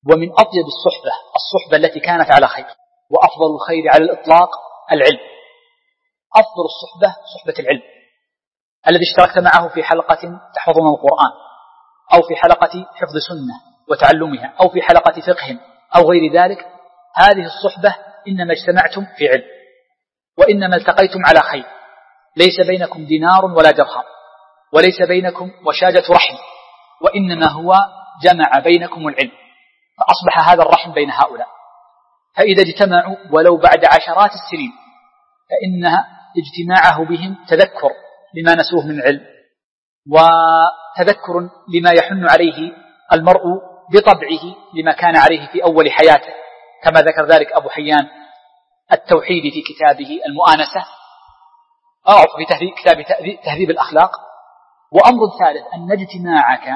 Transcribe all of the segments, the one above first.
ومن أطيب الصحبة التي كانت على خير، وأفضل الخير على الإطلاق العلم. أفضل الصحبة صحبة العلم، الذي اشتركت معه في حلقة تحفظون القرآن، أو في حلقة حفظ سنة وتعلمها، أو في حلقة فقه أو غير ذلك. هذه الصحبة إنما اجتمعتم في علم، وإنما التقيتم على خير، ليس بينكم دينار ولا درهم، وليس بينكم وشاجة رحم، وإنما هو جمع بينكم العلم، فأصبح هذا الرحم بين هؤلاء. فإذا اجتمعوا ولو بعد عشرات السنين فإن اجتماعه بهم تذكر لما نسوه من العلم، وتذكر لما يحن عليه المرء بطبعه لما كان عليه في أول حياته، كما ذكر ذلك أبو حيان التوحيد في كتابه المؤانسة، أو في كتاب تهذيب الأخلاق. وأمر ثالث أن اجتماعك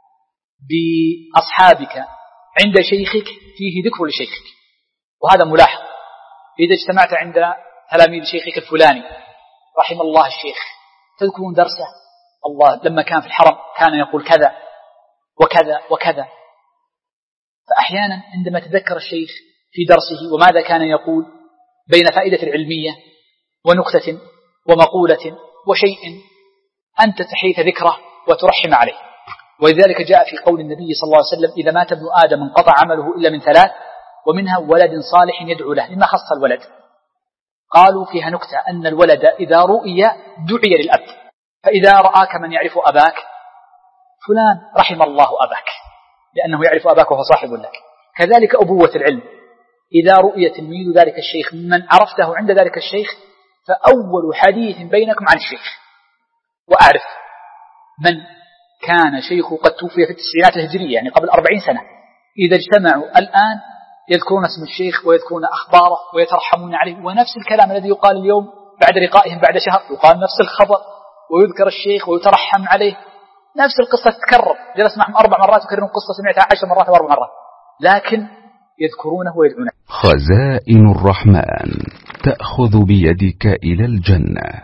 بأصحابك عند شيخك فيه ذكر لشيخك، وهذا ملاحظ. إذا اجتمعت عند تلاميذ شيخك الفلاني رحم الله الشيخ، تذكرون درسه، الله لما كان في الحرم كان يقول كذا وكذا وكذا. فأحيانا عندما تذكر الشيخ في درسه وماذا كان يقول بين فائدة العلمية ونكتة ومقولة وشيء، أنت تحيث ذكره وترحم عليه. ولذلك جاء في قول النبي صلى الله عليه وسلم: إذا مات ابن آدم انقطع عمله إلا من ثلاث، ومنها ولد صالح يدعو له. لما خص الولد؟ قالوا فيها نكتة أن الولد إذا رؤي دعي للأب، فإذا رآك من يعرف أباك فلان رحم الله أباك، لأنه يعرف أباك وهو صاحب لك. كذلك أبوة العلم، إذا رؤي تلميذ ذلك الشيخ من عرفته عند ذلك الشيخ فأول حديث بينكم عن الشيخ. وأعرف من كان شيخه قد توفي في التسعينات الهجرية، يعني قبل 40 سنة، إذا اجتمعوا الآن يذكرون اسم الشيخ ويذكرون أخباره ويترحمون عليه، ونفس الكلام الذي يقال اليوم بعد لقائهم بعد شهر يقال نفس الخبر، ويذكر الشيخ ويترحم عليه، نفس القصة تتكرر. جلس معهم 4 مرات يكررون قصة سمعتها 10 مرات أو 4 مرات، لكن يذكرونه ويدعونه. خزائن الرحمن تأخذ بيدك إلى الجنة.